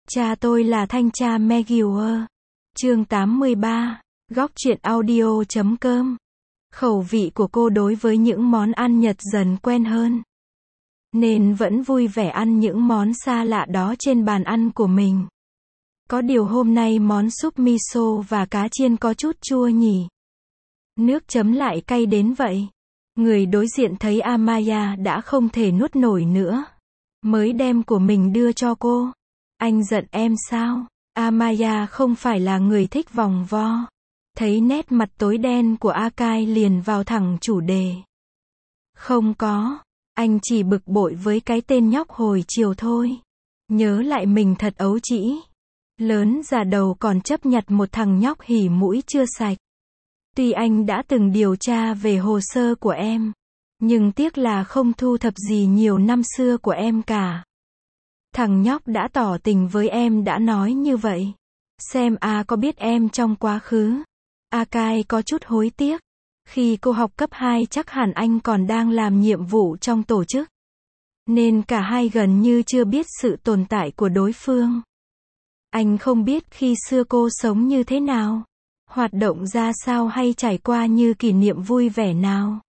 Cha tôi là thanh tra McGuire. Chương 83. Góc truyện audio.com. Khẩu vị của cô đối với những món ăn Nhật dần quen hơn, nên vẫn vui vẻ ăn những món xa lạ đó trên bàn ăn của mình. Có điều hôm nay món súp miso và cá chiên có chút chua nhỉ. Nước chấm lại cay đến vậy. Người đối diện thấy Amaya đã không thể nuốt nổi nữa, mới đem của mình đưa cho cô. Anh giận em sao? Amaya không phải là người thích vòng vo. Thấy nét mặt tối đen của Akai liền vào thẳng chủ đề. Không có, anh chỉ bực bội với cái tên nhóc hồi chiều thôi. Nhớ lại mình thật ấu trĩ. Lớn già đầu còn chấp nhặt một thằng nhóc hỉ mũi chưa sạch. Tuy anh đã từng điều tra về hồ sơ của em, nhưng tiếc là không thu thập gì nhiều năm xưa của em cả. Thằng nhóc đã tỏ tình với em đã nói như vậy. Xem có biết em trong quá khứ. Akai có chút hối tiếc. Khi cô học cấp 2 chắc hẳn anh còn đang làm nhiệm vụ trong tổ chức, nên cả hai gần như chưa biết sự tồn tại của đối phương. Anh không biết khi xưa cô sống như thế nào, hoạt động ra sao hay trải qua như kỷ niệm vui vẻ nào.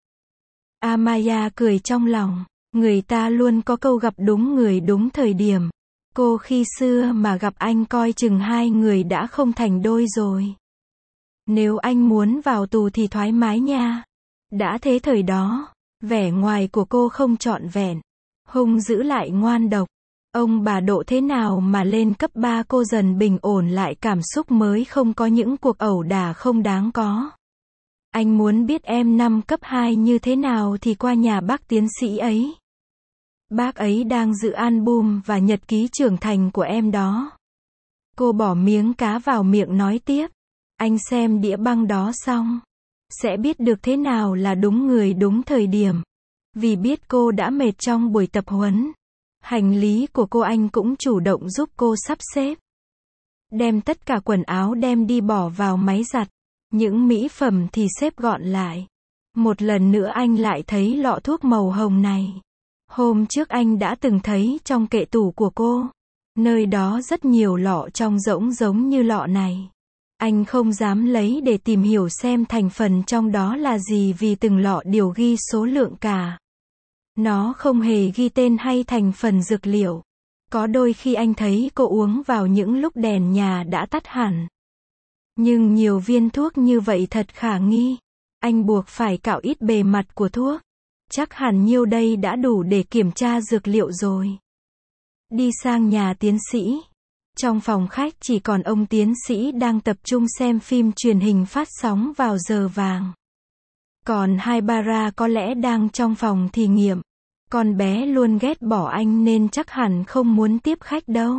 Amaya cười trong lòng. Người ta luôn có câu gặp đúng người đúng thời điểm. Cô khi xưa mà gặp anh coi chừng hai người đã không thành đôi rồi. Nếu anh muốn vào tù thì thoải mái nha. Đã thế thời đó, vẻ ngoài của cô không trọn vẹn, hung dữ lại ngoan độc. Ông bà độ thế nào mà lên cấp 3 cô dần bình ổn lại cảm xúc mới không có những cuộc ẩu đả không đáng có. Anh muốn biết em năm cấp 2 như thế nào thì qua nhà bác tiến sĩ ấy. Bác ấy đang giữ album và nhật ký trưởng thành của em đó. Cô bỏ miếng cá vào miệng nói tiếp. Anh xem đĩa băng đó xong, sẽ biết được thế nào là đúng người đúng thời điểm. Vì biết cô đã mệt trong buổi tập huấn, hành lý của cô anh cũng chủ động giúp cô sắp xếp. Đem tất cả quần áo đem đi bỏ vào máy giặt. Những mỹ phẩm thì xếp gọn lại. Một lần nữa anh lại thấy lọ thuốc màu hồng này. Hôm trước anh đã từng thấy trong kệ tủ của cô. Nơi đó rất nhiều lọ trong rỗng giống như lọ này. Anh không dám lấy để tìm hiểu xem thành phần trong đó là gì vì từng lọ đều ghi số lượng cả. Nó không hề ghi tên hay thành phần dược liệu. Có đôi khi anh thấy cô uống vào những lúc đèn nhà đã tắt hẳn. Nhưng nhiều viên thuốc như vậy thật khả nghi. Anh buộc phải cạo ít bề mặt của thuốc. Chắc hẳn nhiêu đây đã đủ để kiểm tra dược liệu rồi. Đi sang nhà tiến sĩ. Trong phòng khách chỉ còn ông tiến sĩ đang tập trung xem phim truyền hình phát sóng vào giờ vàng. Còn Haibara có lẽ đang trong phòng thí nghiệm. Con bé luôn ghét bỏ anh nên chắc hẳn không muốn tiếp khách đâu.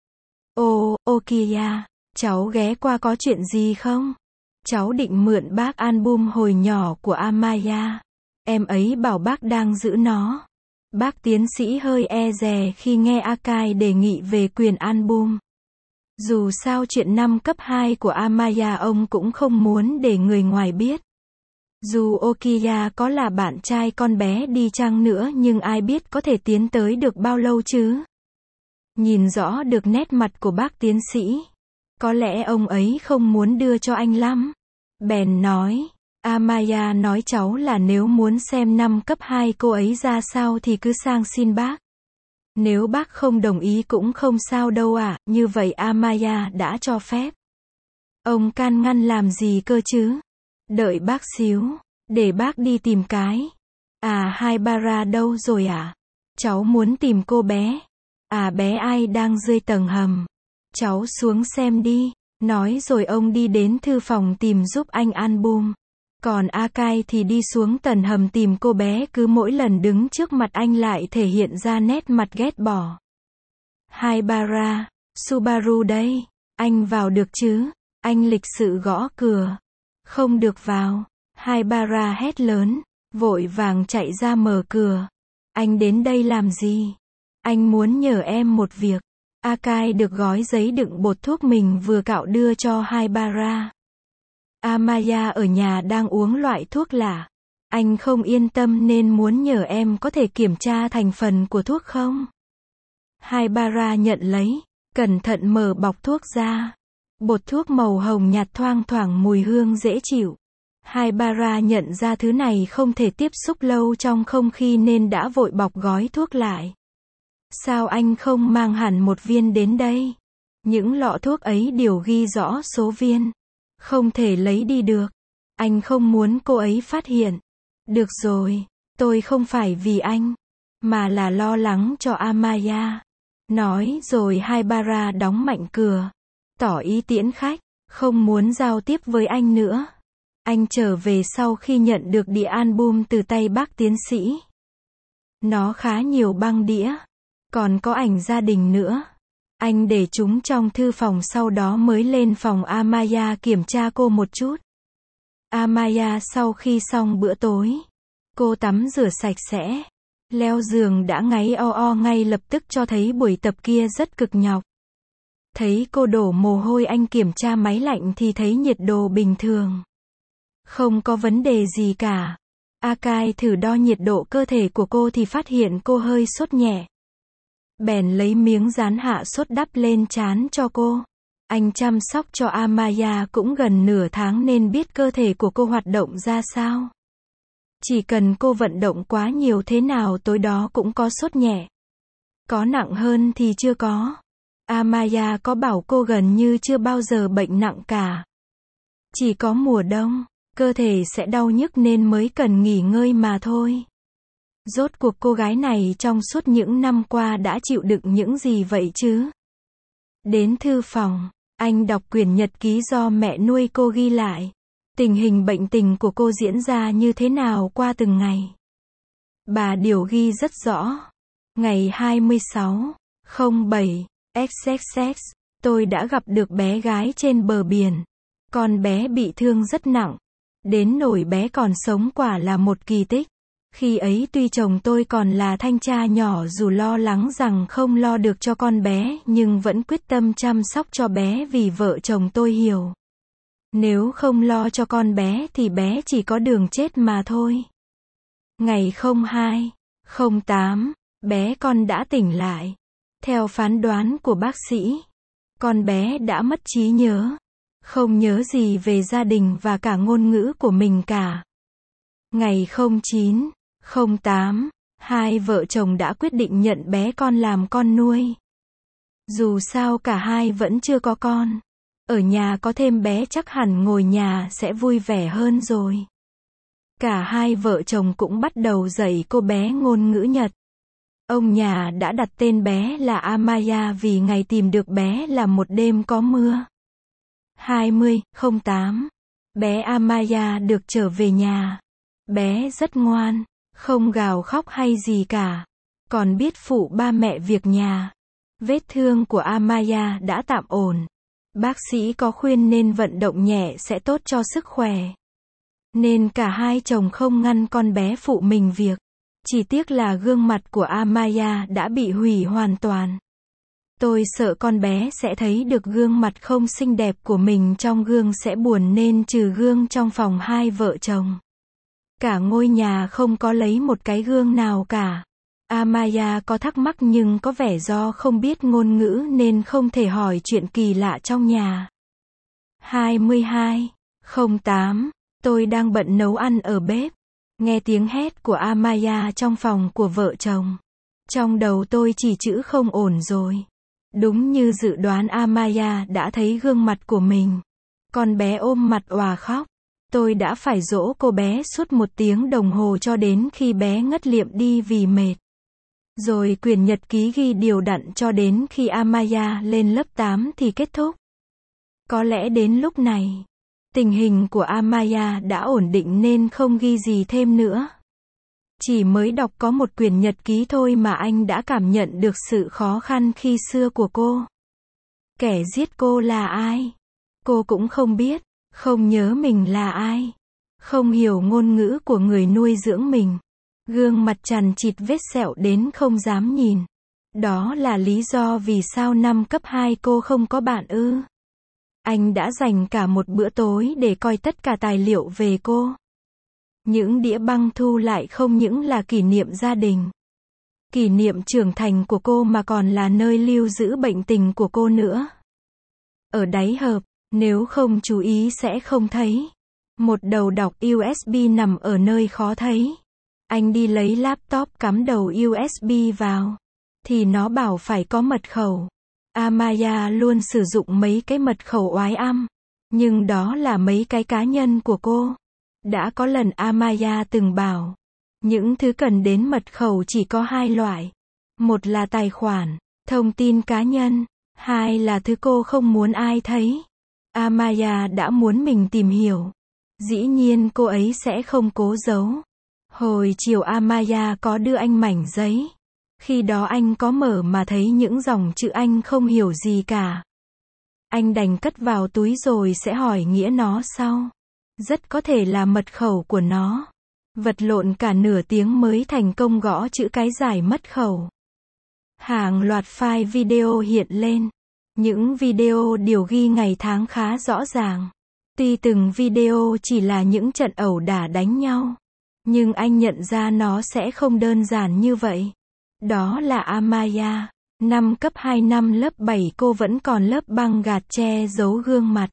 Okiya, cháu ghé qua có chuyện gì không? Cháu định mượn bác album hồi nhỏ của Amaya. Em ấy bảo bác đang giữ nó. Bác tiến sĩ hơi e dè khi nghe Akai đề nghị về quyền album. Dù sao chuyện năm cấp 2 của Amaya ông cũng không muốn để người ngoài biết. Dù Okiya có là bạn trai con bé đi chăng nữa nhưng ai biết có thể tiến tới được bao lâu chứ. Nhìn rõ được nét mặt của bác tiến sĩ. Có lẽ ông ấy không muốn đưa cho anh lắm. Bèn nói. Amaya nói cháu là nếu muốn xem năm cấp 2 cô ấy ra sao thì cứ sang xin bác. Nếu bác không đồng ý cũng không sao đâu ạ, như vậy Amaya đã cho phép. Ông can ngăn làm gì cơ chứ? Đợi bác xíu, để bác đi tìm cái. Haibara đâu rồi ạ? Cháu muốn tìm cô bé. Bé ai đang dưới tầng hầm? Cháu xuống xem đi. Nói rồi ông đi đến thư phòng tìm giúp anh album. Còn Akai thì đi xuống tầng hầm tìm cô bé, cứ mỗi lần đứng trước mặt anh lại thể hiện ra nét mặt ghét bỏ. Haibara, Subaru đây, anh vào được chứ? Anh lịch sự gõ cửa. Không được vào. Haibara hét lớn, vội vàng chạy ra mở cửa. Anh đến đây làm gì? Anh muốn nhờ em một việc. Akai được gói giấy đựng bột thuốc mình vừa cạo đưa cho Haibara. Amaya ở nhà đang uống loại thuốc lạ. Anh không yên tâm nên muốn nhờ em có thể kiểm tra thành phần của thuốc không? Haibara nhận lấy. Cẩn thận mở bọc thuốc ra. Bột thuốc màu hồng nhạt thoang thoảng mùi hương dễ chịu. Haibara nhận ra thứ này không thể tiếp xúc lâu trong không khí nên đã vội bọc gói thuốc lại. Sao anh không mang hẳn một viên đến đây? Những lọ thuốc ấy đều ghi rõ số viên. Không thể lấy đi được. Anh không muốn cô ấy phát hiện. Được rồi, tôi không phải vì anh, mà là lo lắng cho Amaya. Nói rồi Haibara đóng mạnh cửa. Tỏ ý tiễn khách, không muốn giao tiếp với anh nữa. Anh trở về sau khi nhận được đĩa album từ tay bác tiến sĩ. Nó khá nhiều băng đĩa. Còn có ảnh gia đình nữa. Anh để chúng trong thư phòng sau đó mới lên phòng Amaya kiểm tra cô một chút. Amaya sau khi xong bữa tối, cô tắm rửa sạch sẽ. Leo giường đã ngáy o o ngay lập tức cho thấy buổi tập kia rất cực nhọc. Thấy cô đổ mồ hôi anh kiểm tra máy lạnh thì thấy nhiệt độ bình thường. Không có vấn đề gì cả. Akai thử đo nhiệt độ cơ thể của cô thì phát hiện cô hơi sốt nhẹ. Bèn lấy miếng dán hạ sốt đắp lên trán cho cô. Anh chăm sóc cho Amaya cũng gần nửa tháng nên biết cơ thể của cô hoạt động ra sao. Chỉ cần cô vận động quá nhiều thế nào tối đó cũng có sốt nhẹ. Có nặng hơn thì chưa có. Amaya có bảo cô gần như chưa bao giờ bệnh nặng cả. Chỉ có mùa đông, cơ thể sẽ đau nhức nên mới cần nghỉ ngơi mà thôi. Rốt cuộc cô gái này trong suốt những năm qua đã chịu đựng những gì vậy chứ? Đến thư phòng, anh đọc quyển nhật ký do mẹ nuôi cô ghi lại. Tình hình bệnh tình của cô diễn ra như thế nào qua từng ngày. Bà điều ghi rất rõ. Ngày 26/07, XXX, tôi đã gặp được bé gái trên bờ biển. Con bé bị thương rất nặng. Đến nỗi bé còn sống quả là một kỳ tích. Khi ấy tuy chồng tôi còn là thanh tra nhỏ dù lo lắng rằng không lo được cho con bé nhưng vẫn quyết tâm chăm sóc cho bé vì vợ chồng tôi hiểu. Nếu không lo cho con bé thì bé chỉ có đường chết mà thôi. Ngày 02/08, bé con đã tỉnh lại. Theo phán đoán của bác sĩ, con bé đã mất trí nhớ. Không nhớ gì về gia đình và cả ngôn ngữ của mình cả. Ngày 09/08, hai vợ chồng đã quyết định nhận bé con làm con nuôi. Dù sao cả hai vẫn chưa có con. Ở nhà có thêm bé chắc hẳn ngồi nhà sẽ vui vẻ hơn rồi. Cả hai vợ chồng cũng bắt đầu dạy cô bé ngôn ngữ Nhật. Ông nhà đã đặt tên bé là Amaya vì ngày tìm được bé là một đêm có mưa. 20/08, bé Amaya được trở về nhà. Bé rất ngoan, không gào khóc hay gì cả. Còn biết phụ ba mẹ việc nhà. Vết thương của Amaya đã tạm ổn. Bác sĩ có khuyên nên vận động nhẹ sẽ tốt cho sức khỏe. Nên cả hai chồng không ngăn con bé phụ mình việc. Chỉ tiếc là gương mặt của Amaya đã bị hủy hoàn toàn. Tôi sợ con bé sẽ thấy được gương mặt không xinh đẹp của mình trong gương sẽ buồn nên trừ gương trong phòng hai vợ chồng. Cả ngôi nhà không có lấy một cái gương nào cả. Amaya có thắc mắc nhưng có vẻ do không biết ngôn ngữ nên không thể hỏi chuyện kỳ lạ trong nhà. 22/08, tôi đang bận nấu ăn ở bếp. Nghe tiếng hét của Amaya trong phòng của vợ chồng. Trong đầu tôi chỉ chữ không ổn rồi. Đúng như dự đoán Amaya đã thấy gương mặt của mình. Con bé ôm mặt òa khóc. Tôi đã phải dỗ cô bé suốt 1 tiếng đồng hồ cho đến khi bé ngất liệm đi vì mệt. Rồi quyển nhật ký ghi đều đặn cho đến khi Amaya lên lớp 8 thì kết thúc. Có lẽ đến lúc này, tình hình của Amaya đã ổn định nên không ghi gì thêm nữa. Chỉ mới đọc có một quyển nhật ký thôi mà anh đã cảm nhận được sự khó khăn khi xưa của cô. Kẻ giết cô là ai? Cô cũng không biết, không nhớ mình là ai. Không hiểu ngôn ngữ của người nuôi dưỡng mình. Gương mặt chằn chịt vết sẹo đến không dám nhìn. Đó là lý do vì sao năm cấp 2 cô không có bạn ư. Anh đã dành cả một bữa tối để coi tất cả tài liệu về cô. Những đĩa băng thu lại không những là kỷ niệm gia đình, kỷ niệm trưởng thành của cô mà còn là nơi lưu giữ bệnh tình của cô nữa. Ở đáy hộp, nếu không chú ý sẽ không thấy. Một đầu đọc USB nằm ở nơi khó thấy. Anh đi lấy laptop cắm đầu USB vào. Thì nó bảo phải có mật khẩu. Amaya luôn sử dụng mấy cái mật khẩu oái âm. Nhưng đó là mấy cái cá nhân của cô. Đã có lần Amaya từng bảo. Những thứ cần đến mật khẩu chỉ có hai loại. Một là tài khoản, thông tin cá nhân. Hai là thứ cô không muốn ai thấy. Amaya đã muốn mình tìm hiểu. Dĩ nhiên cô ấy sẽ không cố giấu. Hồi chiều Amaya có đưa anh mảnh giấy. Khi đó anh có mở mà thấy những dòng chữ anh không hiểu gì cả. Anh đành cất vào túi rồi sẽ hỏi nghĩa nó sau. Rất có thể là mật khẩu của nó. Vật lộn cả nửa tiếng mới thành công gõ chữ cái giải mật khẩu. Hàng loạt file video hiện lên. Những video đều ghi ngày tháng khá rõ ràng. Tuy từng video chỉ là những trận ẩu đả đánh nhau. Nhưng anh nhận ra nó sẽ không đơn giản như vậy. Đó là Amaya. Năm cấp 2 năm lớp 7 cô vẫn còn lớp băng gạt che giấu gương mặt.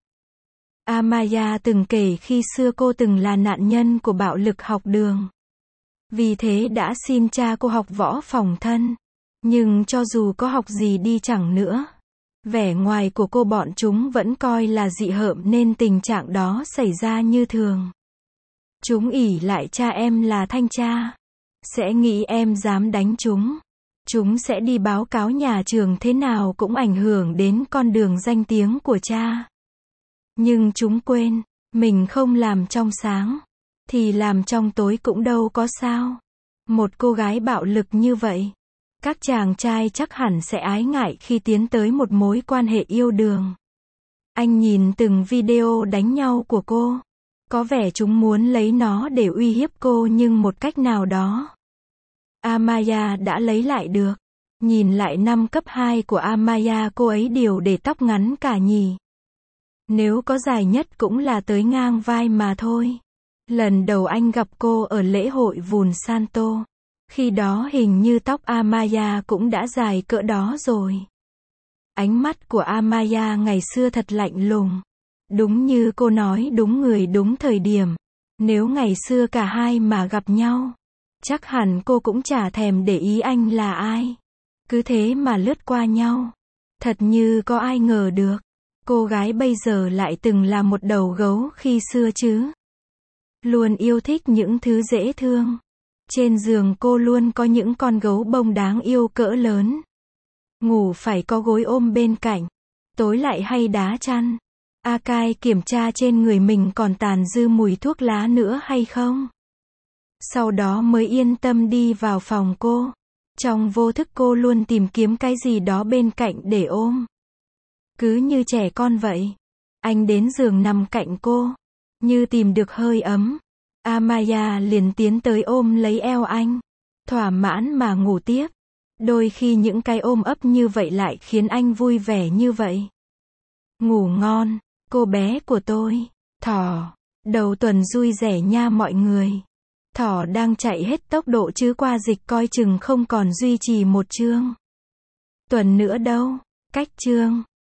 Amaya từng kể khi xưa cô từng là nạn nhân của bạo lực học đường. Vì thế đã xin cha cô học võ phòng thân. Nhưng cho dù có học gì đi chẳng nữa, vẻ ngoài của cô bọn chúng vẫn coi là dị hợm nên tình trạng đó xảy ra như thường. Chúng ỷ lại cha em là thanh tra. Sẽ nghĩ em dám đánh chúng. Chúng sẽ đi báo cáo nhà trường thế nào cũng ảnh hưởng đến con đường danh tiếng của cha. Nhưng chúng quên, mình không làm trong sáng, thì làm trong tối cũng đâu có sao. Một cô gái bạo lực như vậy, các chàng trai chắc hẳn sẽ ái ngại khi tiến tới một mối quan hệ yêu đương. Anh nhìn từng video đánh nhau của cô. Có vẻ chúng muốn lấy nó để uy hiếp cô nhưng một cách nào đó. Amaya đã lấy lại được. Nhìn lại năm cấp 2 của Amaya, cô ấy đều để tóc ngắn cả nhỉ. Nếu có dài nhất cũng là tới ngang vai mà thôi. Lần đầu anh gặp cô ở lễ hội Vùn Santo. Khi đó hình như tóc Amaya cũng đã dài cỡ đó rồi. Ánh mắt của Amaya ngày xưa thật lạnh lùng. Đúng như cô nói, đúng người đúng thời điểm. Nếu ngày xưa cả hai mà gặp nhau, chắc hẳn cô cũng chả thèm để ý anh là ai. Cứ thế mà lướt qua nhau. Thật như có ai ngờ được. Cô gái bây giờ lại từng là một đầu gấu khi xưa chứ. Luôn yêu thích những thứ dễ thương. Trên giường cô luôn có những con gấu bông đáng yêu cỡ lớn. Ngủ phải có gối ôm bên cạnh. Tối lại hay đá chăn. Akai kiểm tra trên người mình còn tàn dư mùi thuốc lá nữa hay không. Sau đó mới yên tâm đi vào phòng cô. Trong vô thức cô luôn tìm kiếm cái gì đó bên cạnh để ôm. Cứ như trẻ con vậy. Anh đến giường nằm cạnh cô. Như tìm được hơi ấm. Amaya liền tiến tới ôm lấy eo anh. Thỏa mãn mà ngủ tiếp. Đôi khi những cái ôm ấp như vậy lại khiến anh vui vẻ như vậy. Ngủ ngon, cô bé của tôi. Thỏ. Đầu tuần vui vẻ nha mọi người. Thỏ đang chạy hết tốc độ chứ qua dịch coi chừng không còn duy trì một chương. Tuần nữa đâu. Cách chương.